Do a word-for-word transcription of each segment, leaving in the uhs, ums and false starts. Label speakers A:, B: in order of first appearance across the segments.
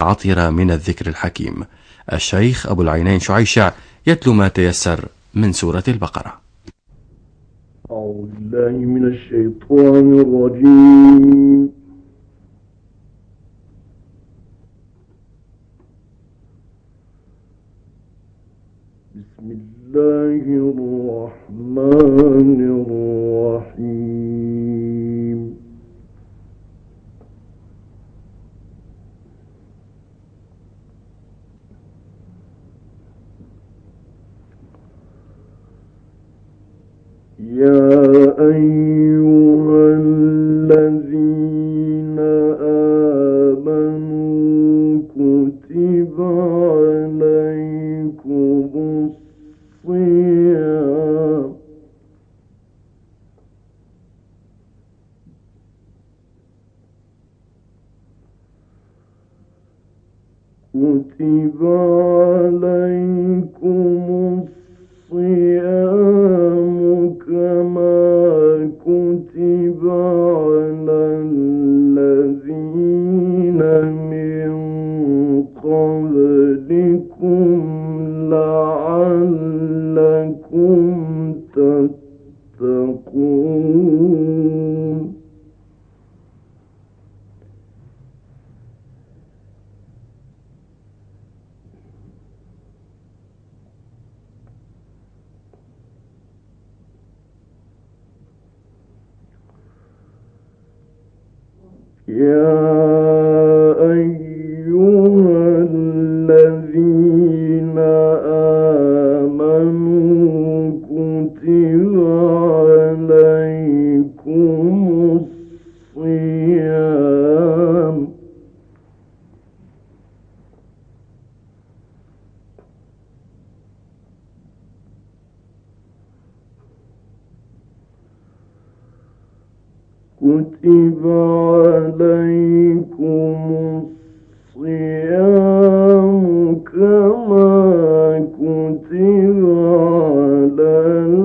A: عطر من الذكر الحكيم. الشيخ أبو العينين شعيشع يتلو ما تيسر من سورة البقرة.
B: أعوذ بالله من الشيطان الرجيم. بسم الله الرحمن الرحيم. يا أيها الذين آمنوا كتب عليكم الصيام كتب عليكم الصيام كما كتب على الذين من قبلكم لعلكم تتقون. يا أيها الذين آمنوا كتب عليكم الصيام كتب عليكم الصيام كما كتب على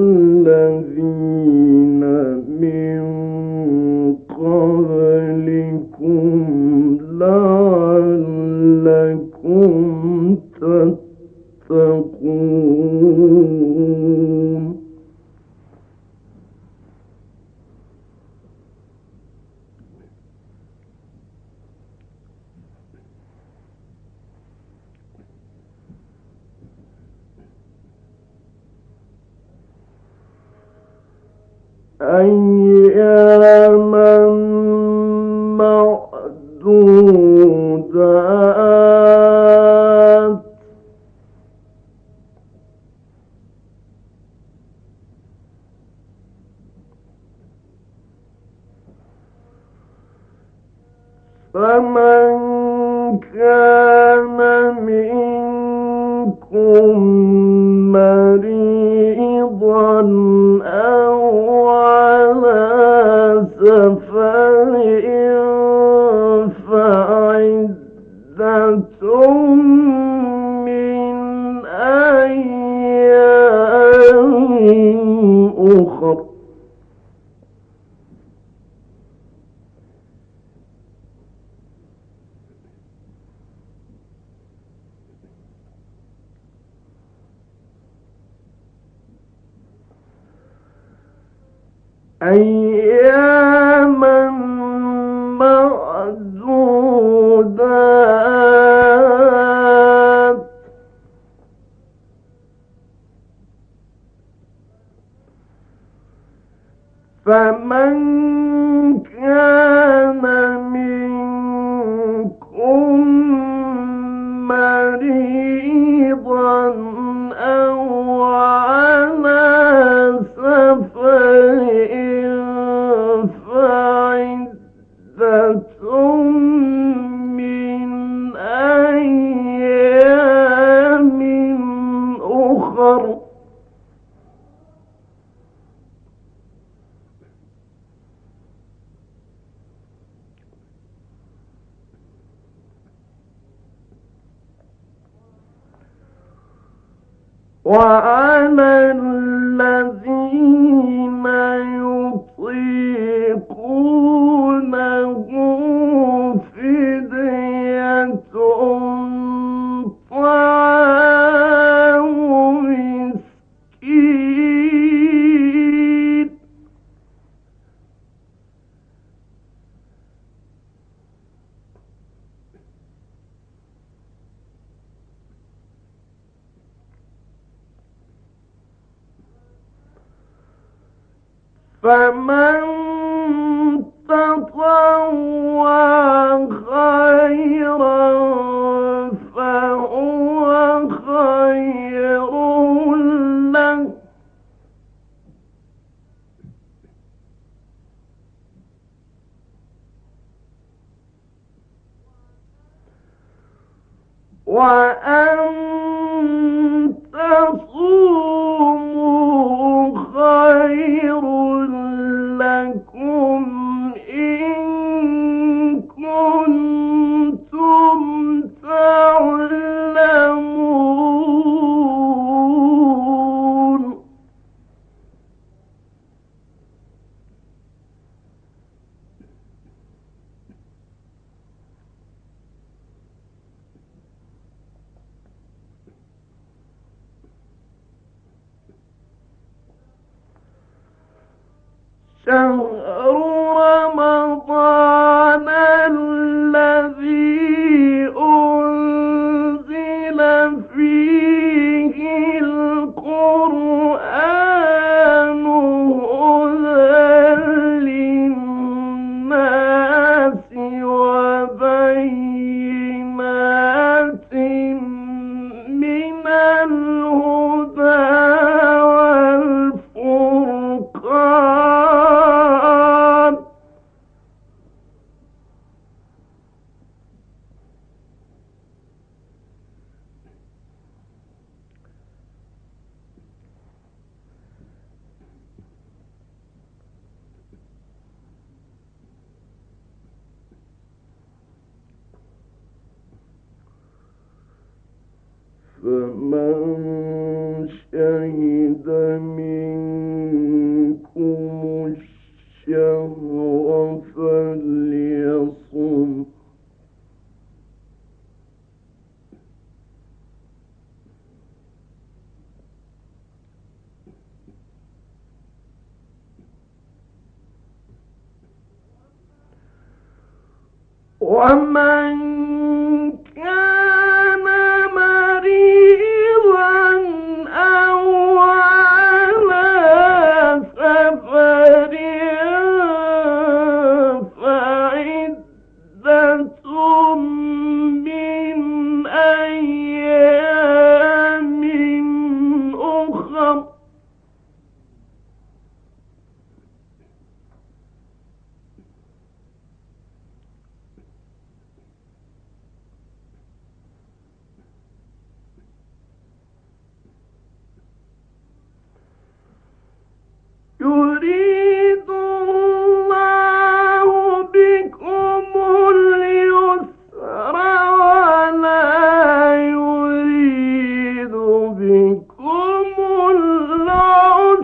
B: الذين من قبلكم لعلكم تتقون. أياما معدودات فمن كان منكم مريضا أو على سفر فعدة من أيام أخر. أياما معدودات فمن كان منكم مريضا أو على سفر فعدة من أيام أخر. وعلى الذين يطيقونه فدية فمن تطوع خيرا فهو خير له وأن تصوموا خير لكم إن كنتم تعلمون شهر رمضان الذي أنزل فيه القرآن هدى للناس وبينات من الهدى والفرقان فمن شهد منكم الشهر فليصم ومن كان مريضا أو على سفر فعدة من أيام أخر يريد الله بكم اليسر ولا يريد بكم العسر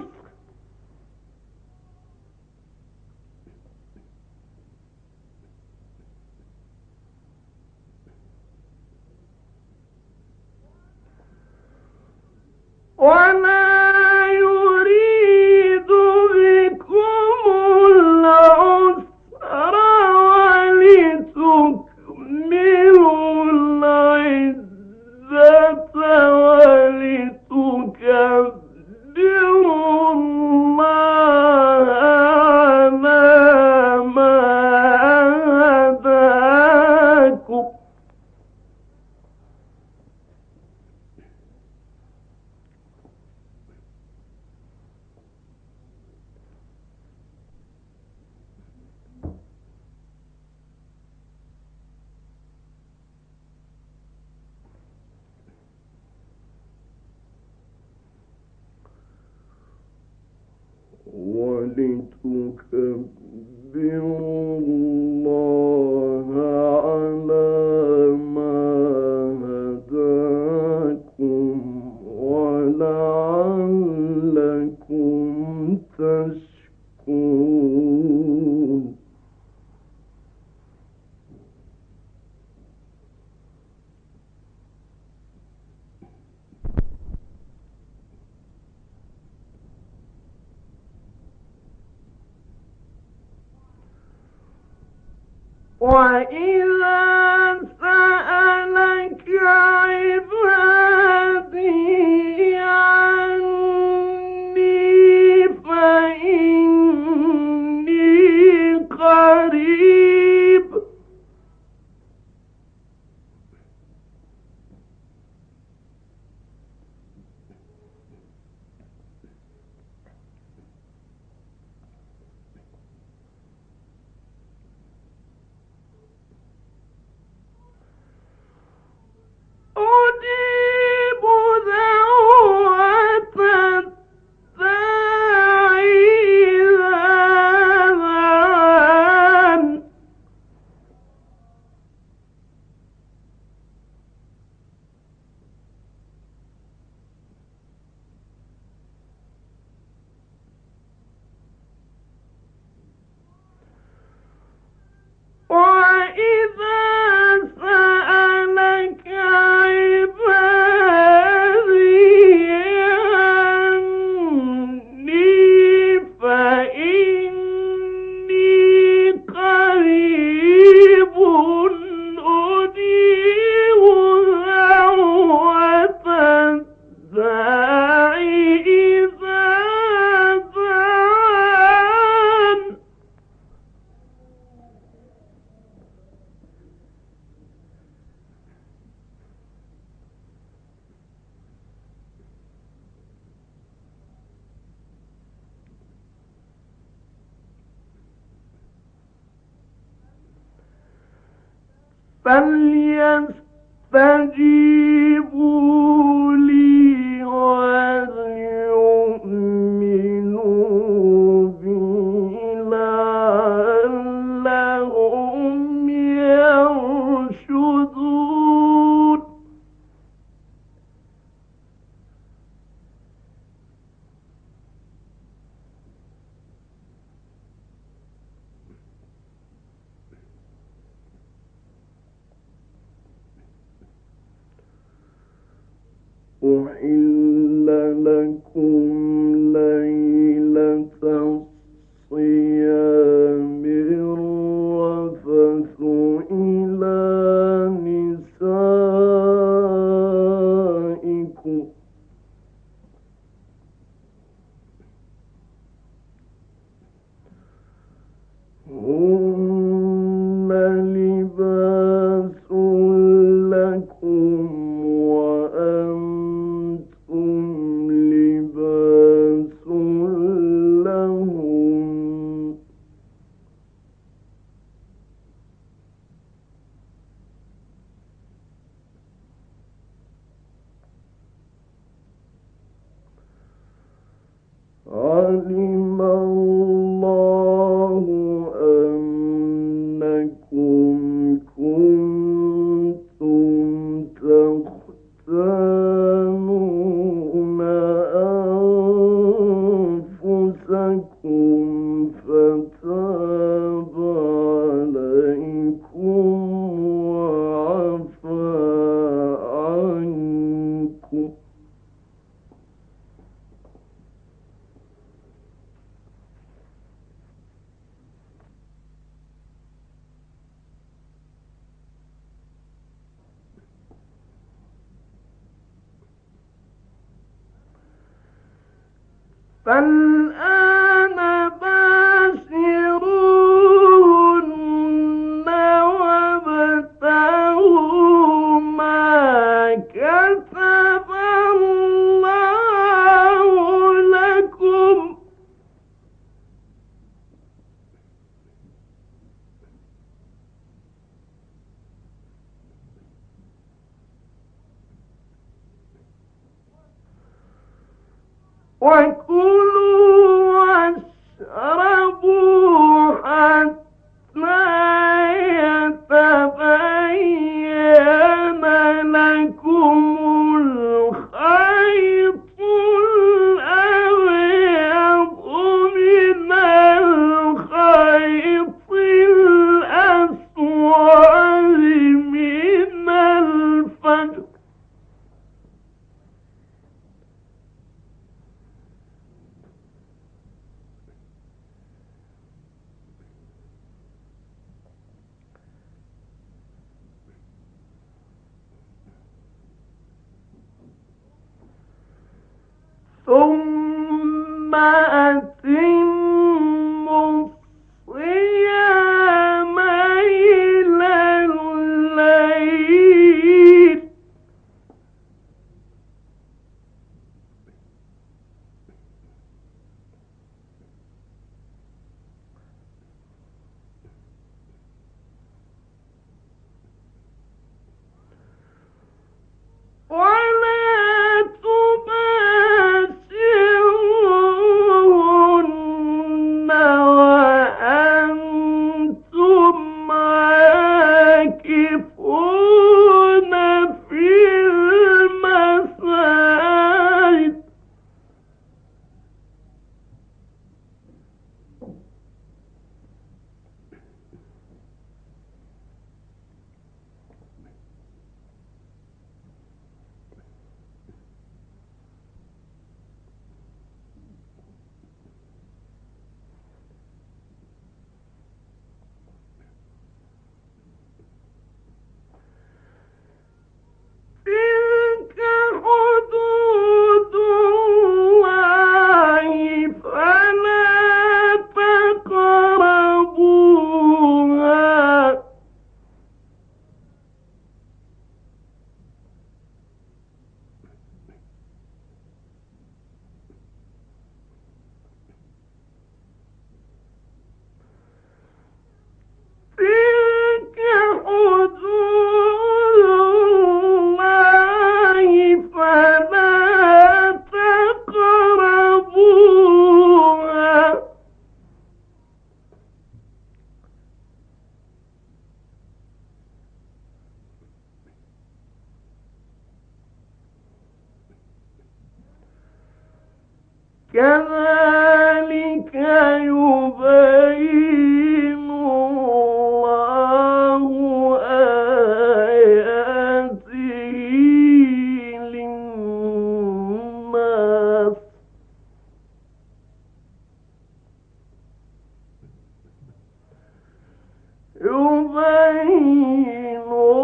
B: ولا يريد بكم العسر ولتكملوا العدة ولتكبروا الله على ما هداكم ولتكبروا الله على ما هداكم ولعلكم تشكرون وإذا سألك عبادي عني فإني فليستجيبوا لي وليؤمنوا بي لعلهم يرشدون أحل لكم ليلة الصيام الرفث إلى نسائكم هن لباس لكم وأنتم لباس لهم علم الله أنكم كنتم تختانون أنفسكم فتاب عليكم وعفى عنكم فالآن باشروهن وابتغوا ما كتب الله لكم وكلوا واشربوا حتى يتبين لكم الخيط الأبيض من الخيط الأسود من الفجر ثم أتموا الصيام إلى الليل ولا تباشرون كذلك يبين الله آياته للناس يبين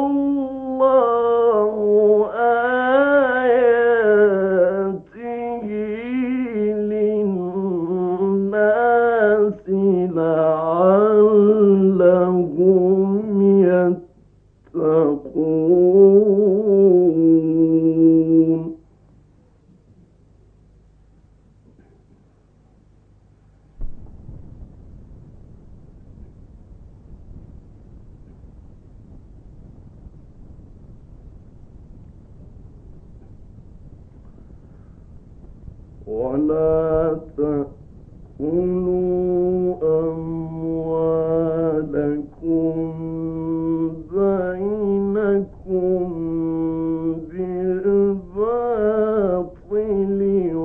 B: الله آياته للناس لعلهم يتقون ولا تأكلوا أموالكم بينكم بالباطل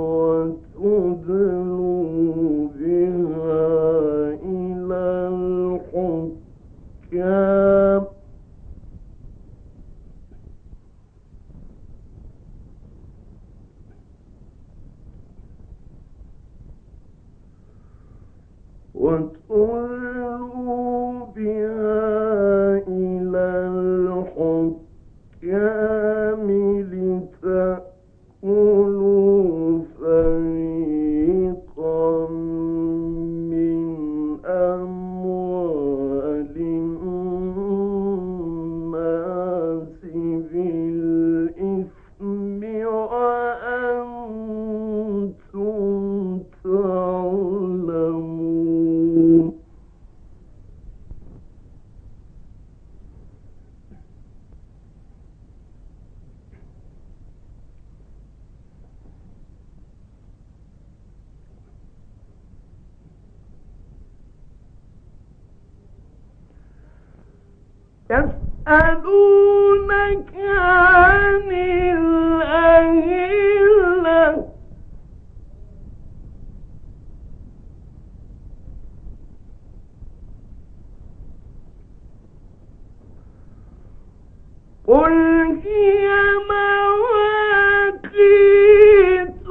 B: وتدلوا بها إلى الحكام وتدلوا بها إلى الحكام لتأكلوا فريقا من أموال الناس بالإثم وأنتم تعلمون يسألونك عن الأهلة قل هي مواقيت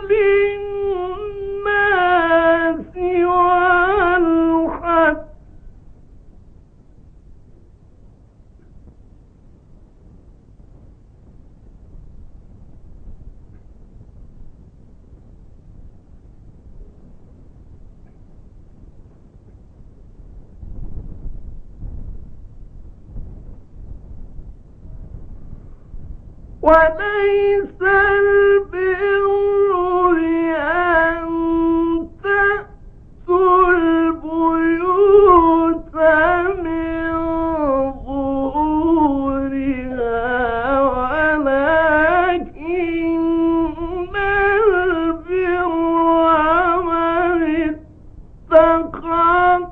B: للناس والحج وليس البر أن تأتوا البيوت من ظهورها ولكن البر من اتقى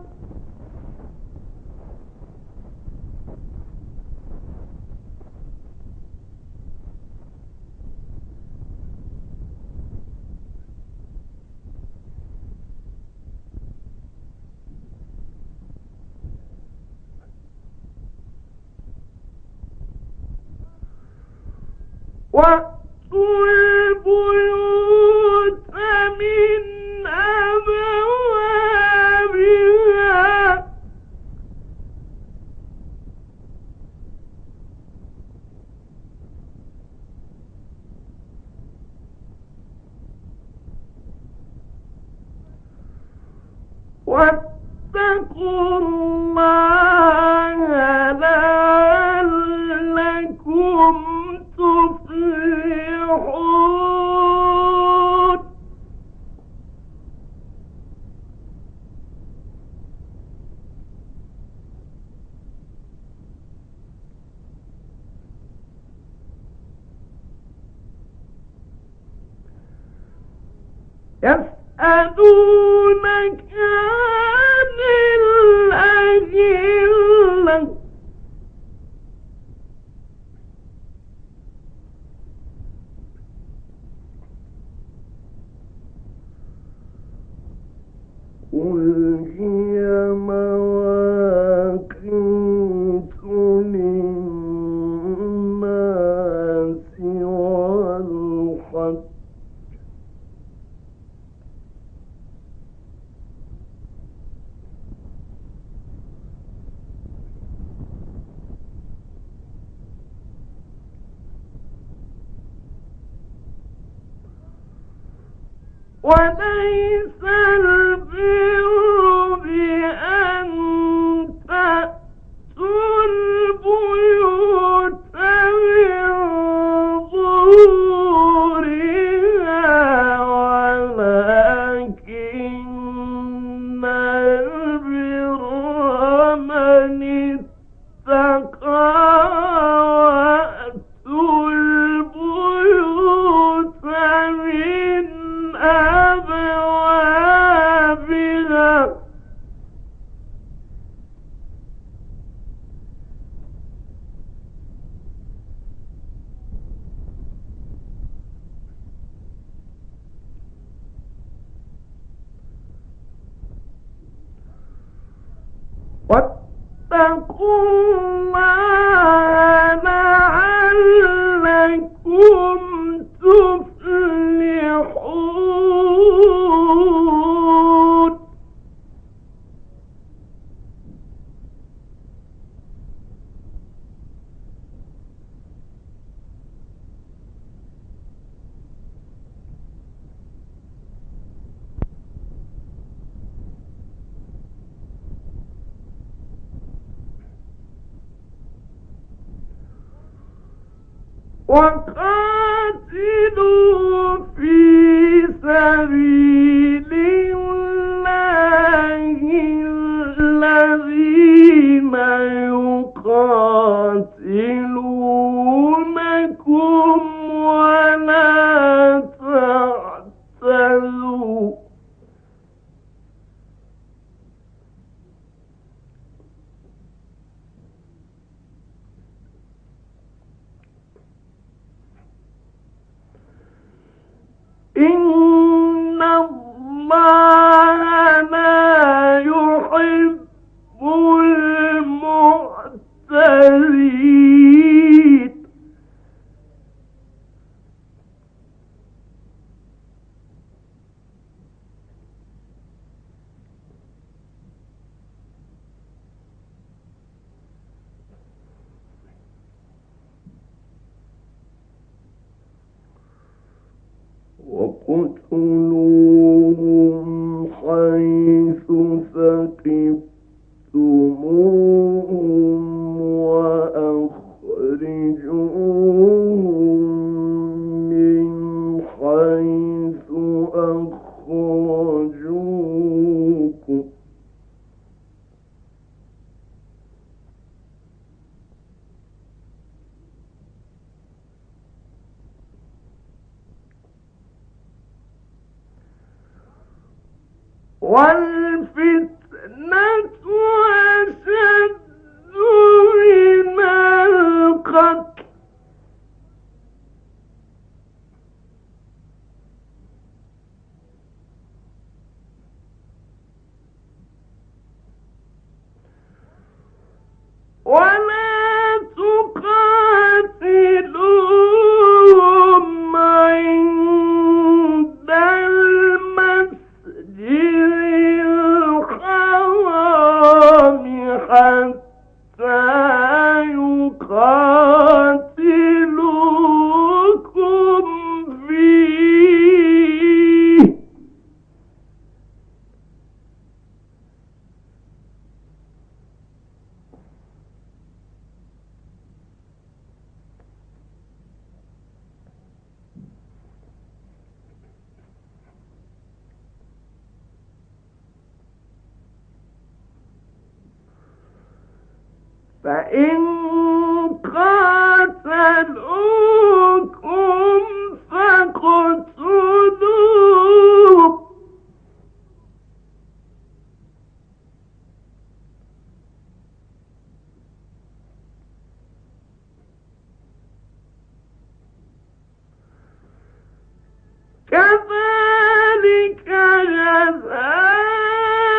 B: وأتوا البيوت من أبوابها واتقوا الله لعلكم تفلحون يسألونك عن الأهلة قل هي مواقيت للناس والحج وليس البر بأن تأتوا البيوت من ظهورها ولكن البر من اتقى وأتوا البيوت من أبوابها واتقوا الله لعلكم تفلحون وقاتلوا في سبيل الله الذين يقاتلونكم ولا تعتدوا إن الله لا يحب المعتدين وقتلوهم حيث ثقفتموهم وأخرجوهم من حيث أخرجوكم والفتنة أشد من القتل ولا تقاتلوهم عند المسجد الحرام حتى يقاتلوكم فيه فإن قاتلوكم فاقتلوهم كذلك جزاء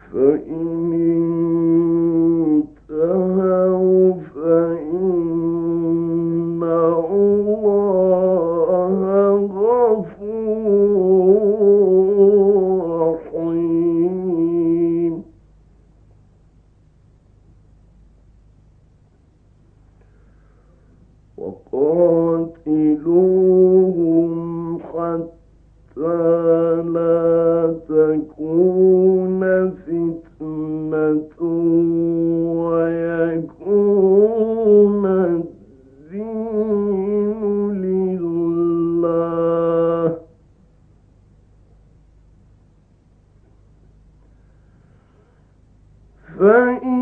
B: فإن انتهوا فإن الله غفور رحيم. وقاتلوهم حتى لا تكون فتنة ويكون الدين لله. فإن